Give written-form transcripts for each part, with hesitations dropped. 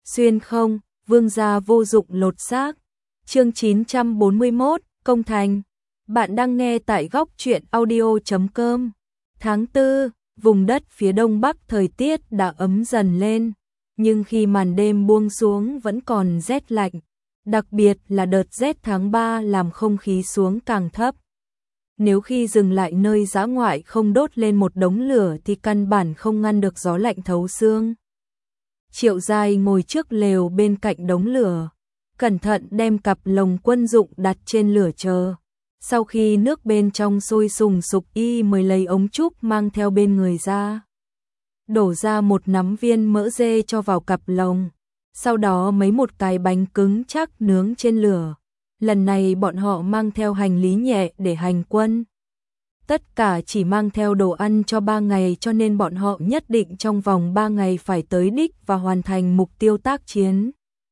Xuyên không, vương gia vô dụng lột xác. Chương 941, công thành. Bạn đang nghe tại góc truyện audio.com. Tháng 4, vùng đất phía đông bắc thời tiết đã ấm dần lên, nhưng khi màn đêm buông xuống vẫn còn rét lạnh, đặc biệt là đợt rét tháng 3 làm không khí xuống càng thấp. Nếu khi dừng lại nơi dã ngoại không đốt lên một đống lửa thì căn bản không ngăn được gió lạnh thấu xương. Triệu Giai ngồi trước lều bên cạnh đống lửa, cẩn thận đem cặp lồng quân dụng đặt trên lửa chờ. Sau khi nước bên trong sôi sùng sục y mới lấy ống trúc mang theo bên người ra. Đổ ra một nắm viên mỡ dê cho vào cặp lồng, sau đó mấy một cái bánh cứng chắc nướng trên lửa. Lần này bọn họ mang theo hành lý nhẹ để hành quân. Tất cả chỉ mang theo đồ ăn cho 3 ngày cho nên bọn họ nhất định trong vòng 3 ngày phải tới đích và hoàn thành mục tiêu tác chiến.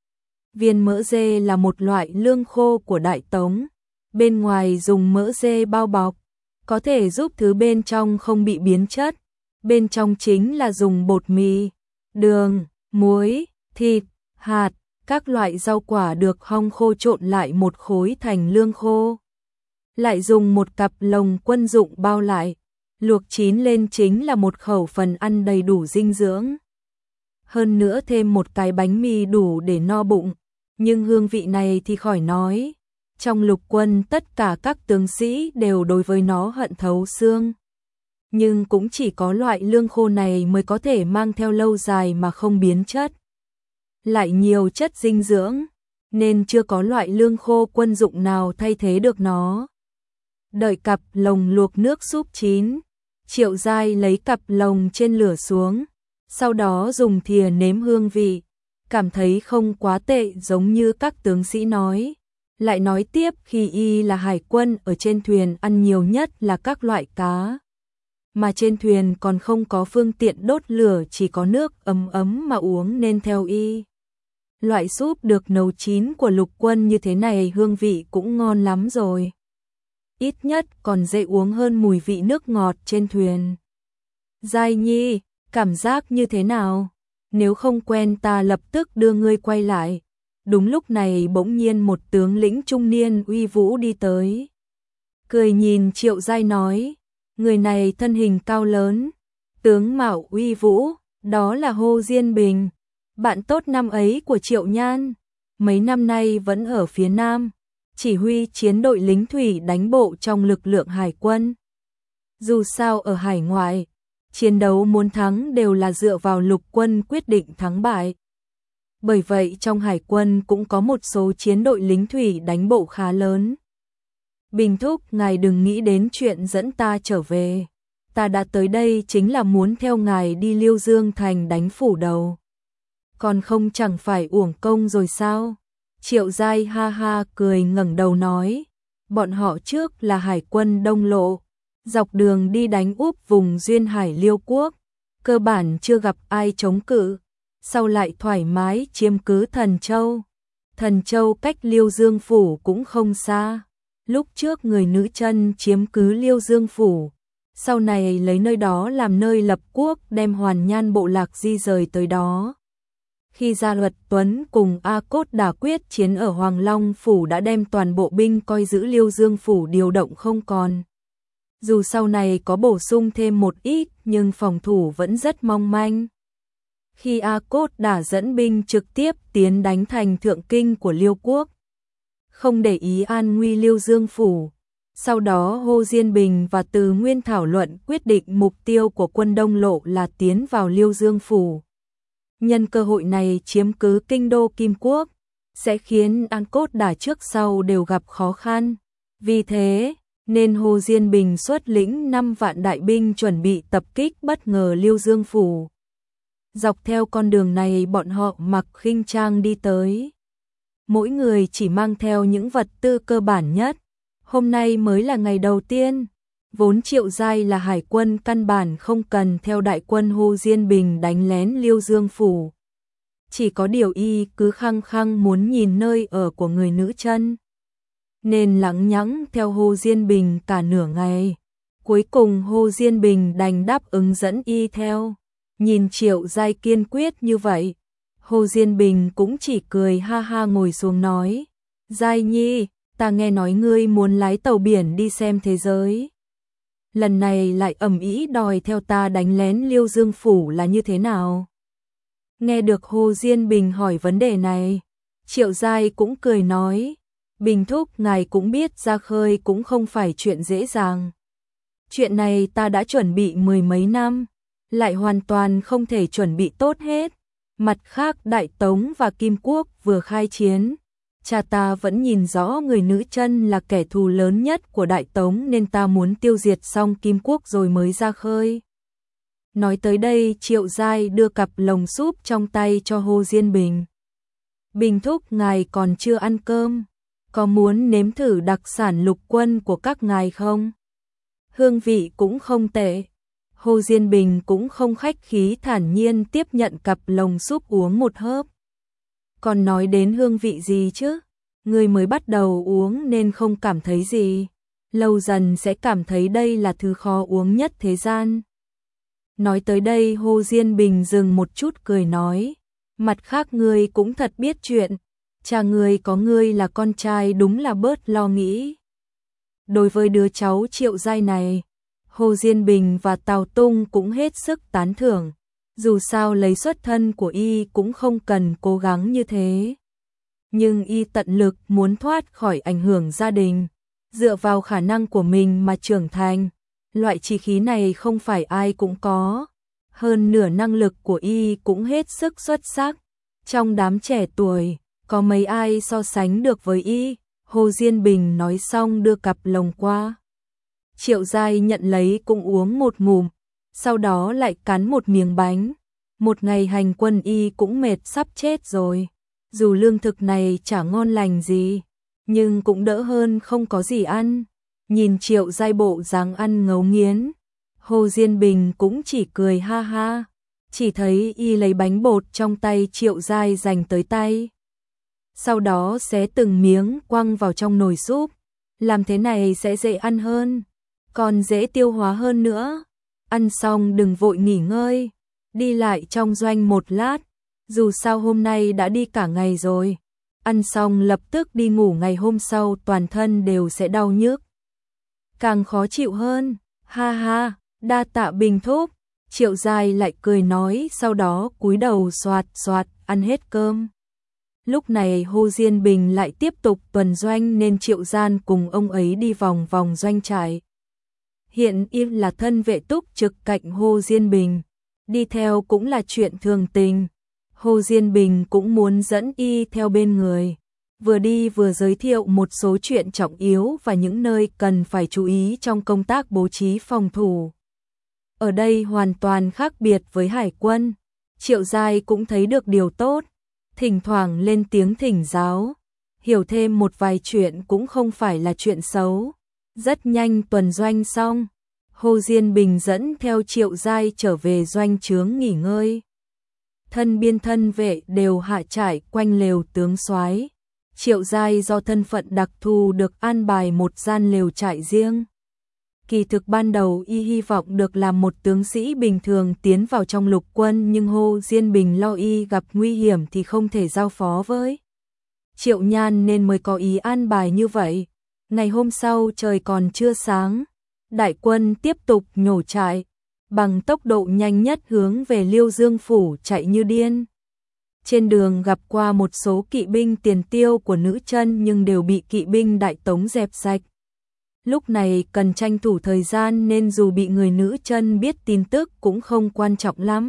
Viên mỡ dê là một loại lương khô của Đại Tống. Bên ngoài dùng mỡ dê bao bọc, có thể giúp thứ bên trong không bị biến chất. Bên trong chính là dùng bột mì, đường, muối, thịt, hạt, các loại rau quả được hong khô trộn lại một khối thành lương khô. Lại dùng một cặp lồng quân dụng bao lại, luộc chín lên chính là một khẩu phần ăn đầy đủ dinh dưỡng. Hơn nữa thêm một cái bánh mì đủ để no bụng, nhưng hương vị này thì khỏi nói. Trong lục quân tất cả các tướng sĩ đều đối với nó hận thấu xương. Nhưng cũng chỉ có loại lương khô này mới có thể mang theo lâu dài mà không biến chất. Lại nhiều chất dinh dưỡng, nên chưa có loại lương khô quân dụng nào thay thế được nó. Đợi cặp lồng luộc nước súp chín, Triệu Giai lấy cặp lồng trên lửa xuống, sau đó dùng thìa nếm hương vị, cảm thấy không quá tệ giống như các tướng sĩ nói. Lại nói tiếp khi y là hải quân ở trên thuyền ăn nhiều nhất là các loại cá. Mà trên thuyền còn không có phương tiện đốt lửa, chỉ có nước ấm ấm mà uống nên theo y. Loại súp được nấu chín của lục quân như thế này hương vị cũng ngon lắm rồi. Ít nhất còn dễ uống hơn mùi vị nước ngọt trên thuyền. Giai Nhi, cảm giác như thế nào? Nếu không quen ta lập tức đưa ngươi quay lại. Đúng lúc này bỗng nhiên một tướng lĩnh trung niên uy vũ đi tới. Cười nhìn Triệu Giai nói, người này thân hình cao lớn, tướng mạo uy vũ, đó là Hồ Diên Bình, bạn tốt năm ấy của Triệu Nhan, mấy năm nay vẫn ở phía Nam, chỉ huy chiến đội lính thủy đánh bộ trong lực lượng hải quân. Dù sao ở hải ngoại, chiến đấu muốn thắng đều là dựa vào lục quân quyết định thắng bại. Bởi vậy trong hải quân cũng có một số chiến đội lính thủy đánh bộ khá lớn. Bình thúc, ngài đừng nghĩ đến chuyện dẫn ta trở về. Ta đã tới đây chính là muốn theo ngài đi Liêu Dương Thành đánh phủ đầu. Còn không chẳng phải uổng công rồi sao? Triệu Giai ha ha cười ngẩng đầu nói. Bọn họ trước là hải quân Đông Lộ, dọc đường đi đánh úp vùng duyên hải Liêu Quốc. Cơ bản chưa gặp ai chống cự. Sau lại thoải mái chiếm cứ Thần Châu. Thần Châu cách Liêu Dương Phủ cũng không xa. Lúc trước người nữ chân chiếm cứ Liêu Dương Phủ, sau này lấy nơi đó làm nơi lập quốc, đem Hoàn Nhan bộ lạc di rời tới đó. Khi Gia Luật Tuấn cùng A Cốt đả quyết chiến ở Hoàng Long Phủ đã đem toàn bộ binh coi giữ Liêu Dương Phủ điều động không còn. Dù sau này có bổ sung thêm một ít nhưng phòng thủ vẫn rất mong manh. Khi A Cốt đã dẫn binh trực tiếp tiến đánh thành thượng kinh của Liêu Quốc, không để ý an nguy Liêu Dương Phủ. Sau đó Hồ Diên Bình và Từ Nguyên thảo luận quyết định mục tiêu của quân Đông Lộ là tiến vào Liêu Dương Phủ. Nhân cơ hội này chiếm cứ kinh đô Kim Quốc, sẽ khiến A Cốt đả trước sau đều gặp khó khăn. Vì thế, nên Hồ Diên Bình xuất lĩnh 5 vạn đại binh chuẩn bị tập kích bất ngờ Liêu Dương Phủ. Dọc theo con đường này bọn họ mặc khinh trang đi tới. Mỗi người chỉ mang theo những vật tư cơ bản nhất. Hôm nay mới là ngày đầu tiên. Vốn Triệu Giai là hải quân căn bản không cần theo đại quân Hồ Diên Bình đánh lén Liêu Dương Phủ. Chỉ có điều y cứ khăng khăng muốn nhìn nơi ở của người nữ chân. Nên lẳng nhẳng theo Hồ Diên Bình cả nửa ngày. Cuối cùng Hồ Diên Bình đành đáp ứng dẫn y theo. Nhìn Triệu Giai kiên quyết như vậy, Hồ Diên Bình cũng chỉ cười ha ha ngồi xuống nói, Giai Nhi, ta nghe nói ngươi muốn lái tàu biển đi xem thế giới. Lần này lại ầm ĩ đòi theo ta đánh lén Liêu Dương Phủ là như thế nào? Nghe được Hồ Diên Bình hỏi vấn đề này, Triệu Giai cũng cười nói, Bình thúc ngài cũng biết ra khơi cũng không phải chuyện dễ dàng. Chuyện này ta đã chuẩn bị mười mấy năm, lại hoàn toàn không thể chuẩn bị tốt hết. Mặt khác Đại Tống và Kim Quốc vừa khai chiến, cha ta vẫn nhìn rõ người nữ chân là kẻ thù lớn nhất của Đại Tống nên ta muốn tiêu diệt xong Kim Quốc rồi mới ra khơi. Nói tới đây Triệu Giai đưa cặp lồng súp trong tay cho Hồ Diên Bình. Bình thúc ngài còn chưa ăn cơm, có muốn nếm thử đặc sản lục quân của các ngài không? Hương vị cũng không tệ. Hồ Diên Bình cũng không khách khí thản nhiên tiếp nhận cặp lồng súp uống một hớp. Còn nói đến hương vị gì chứ? Người mới bắt đầu uống nên không cảm thấy gì. Lâu dần sẽ cảm thấy đây là thứ khó uống nhất thế gian. Nói tới đây Hồ Diên Bình dừng một chút cười nói, mặt khác ngươi cũng thật biết chuyện, cha ngươi có ngươi là con trai đúng là bớt lo nghĩ. Đối với đứa cháu Triệu Giai này, Hồ Diên Bình và Tào Tung cũng hết sức tán thưởng, dù sao lấy xuất thân của y cũng không cần cố gắng như thế. Nhưng y tận lực muốn thoát khỏi ảnh hưởng gia đình, dựa vào khả năng của mình mà trưởng thành. Loại chí khí này không phải ai cũng có, hơn nửa năng lực của y cũng hết sức xuất sắc. Trong đám trẻ tuổi, có mấy ai so sánh được với y? Hồ Diên Bình nói xong đưa cặp lồng qua. Triệu Giai nhận lấy cũng uống một ngụm, sau đó lại cắn một miếng bánh. Một ngày hành quân y cũng mệt sắp chết rồi, dù lương thực này chả ngon lành gì, nhưng cũng đỡ hơn không có gì ăn. Nhìn Triệu Giai bộ dáng ăn ngấu nghiến, Hồ Diên Bình cũng chỉ cười ha ha, chỉ thấy y lấy bánh bột trong tay Triệu Giai dành tới tay. Sau đó xé từng miếng quăng vào trong nồi súp, làm thế này sẽ dễ ăn hơn, còn dễ tiêu hóa hơn nữa. Ăn xong đừng vội nghỉ ngơi, đi lại trong doanh một lát, dù sao hôm nay đã đi cả ngày rồi. Ăn xong lập tức đi ngủ, ngày hôm sau toàn thân đều sẽ đau nhức, càng khó chịu hơn. Ha ha, đa tạ Bình thúc. Triệu Giai lại cười nói, sau đó cúi đầu xoạt xoạt ăn hết cơm. Lúc này Hồ Diên Bình lại tiếp tục tuần doanh nên Triệu Gian cùng ông ấy đi vòng vòng doanh trại. Hiện y là thân vệ túc trực cạnh Hồ Diên Bình, đi theo cũng là chuyện thường tình. Hồ Diên Bình cũng muốn dẫn y theo bên người, vừa đi vừa giới thiệu một số chuyện trọng yếu và những nơi cần phải chú ý trong công tác bố trí phòng thủ. Ở đây hoàn toàn khác biệt với hải quân. Triệu Giai cũng thấy được điều tốt, thỉnh thoảng lên tiếng thỉnh giáo, hiểu thêm một vài chuyện cũng không phải là chuyện xấu. Rất nhanh tuần doanh xong, Hồ Diên Bình dẫn theo Triệu Giai trở về doanh trướng nghỉ ngơi. Thân biên thân vệ đều hạ trại quanh lều tướng soái. Triệu Giai do thân phận đặc thù được an bài một gian lều trại riêng. Kỳ thực ban đầu y hy vọng được làm một tướng sĩ bình thường tiến vào trong lục quân, nhưng Hồ Diên Bình lo y gặp nguy hiểm thì không thể giao phó với Triệu Nhan nên mới có ý an bài như vậy. Ngày hôm sau trời còn chưa sáng, đại quân tiếp tục nhổ trại, bằng tốc độ nhanh nhất hướng về Liêu Dương Phủ chạy như điên. Trên đường gặp qua một số kỵ binh tiền tiêu của nữ chân nhưng đều bị kỵ binh Đại Tống dẹp sạch. Lúc này cần tranh thủ thời gian nên dù bị người nữ chân biết tin tức cũng không quan trọng lắm.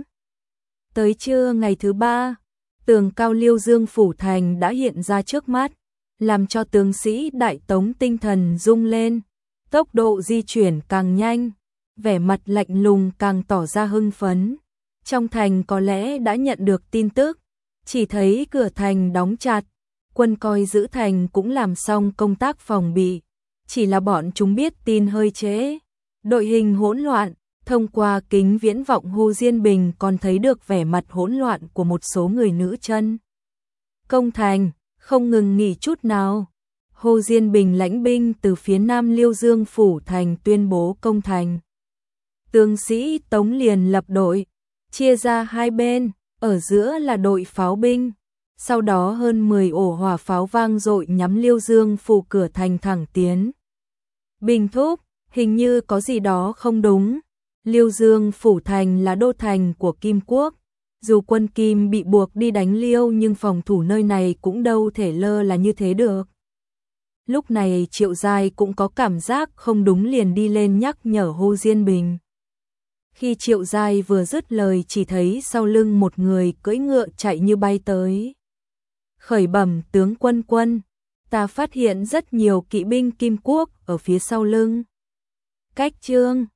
Tới trưa ngày thứ ba, tường cao Liêu Dương Phủ thành đã hiện ra trước mắt, làm cho tướng sĩ Đại Tống tinh thần rung lên, tốc độ di chuyển càng nhanh, vẻ mặt lạnh lùng càng tỏ ra hưng phấn. Trong thành có lẽ đã nhận được tin tức, chỉ thấy cửa thành đóng chặt, quân coi giữ thành cũng làm xong công tác phòng bị, chỉ là bọn chúng biết tin hơi trễ. Đội hình hỗn loạn, thông qua kính viễn vọng Hồ Diên Bình còn thấy được vẻ mặt hỗn loạn của một số người nữ chân. Công thành, không ngừng nghỉ chút nào. Hồ Diên Bình lãnh binh từ phía nam Liêu Dương Phủ thành tuyên bố công thành. Tướng sĩ Tống liền lập đội, chia ra hai bên, ở giữa là đội pháo binh. Sau đó hơn 10 ổ hỏa pháo vang dội nhắm Liêu Dương phủ cửa thành thẳng tiến. Bình thúc, hình như có gì đó không đúng. Liêu Dương phủ thành là đô thành của Kim Quốc. Dù quân Kim bị buộc đi đánh Liêu nhưng phòng thủ nơi này cũng đâu thể lơ là như thế được. Lúc này Triệu Giai cũng có cảm giác không đúng liền đi lên nhắc nhở Hồ Diên Bình. Khi Triệu Giai vừa dứt lời chỉ thấy sau lưng một người cưỡi ngựa chạy như bay tới. Khởi bẩm tướng quân, ta phát hiện rất nhiều kỵ binh Kim Quốc ở phía sau lưng. Cách Trương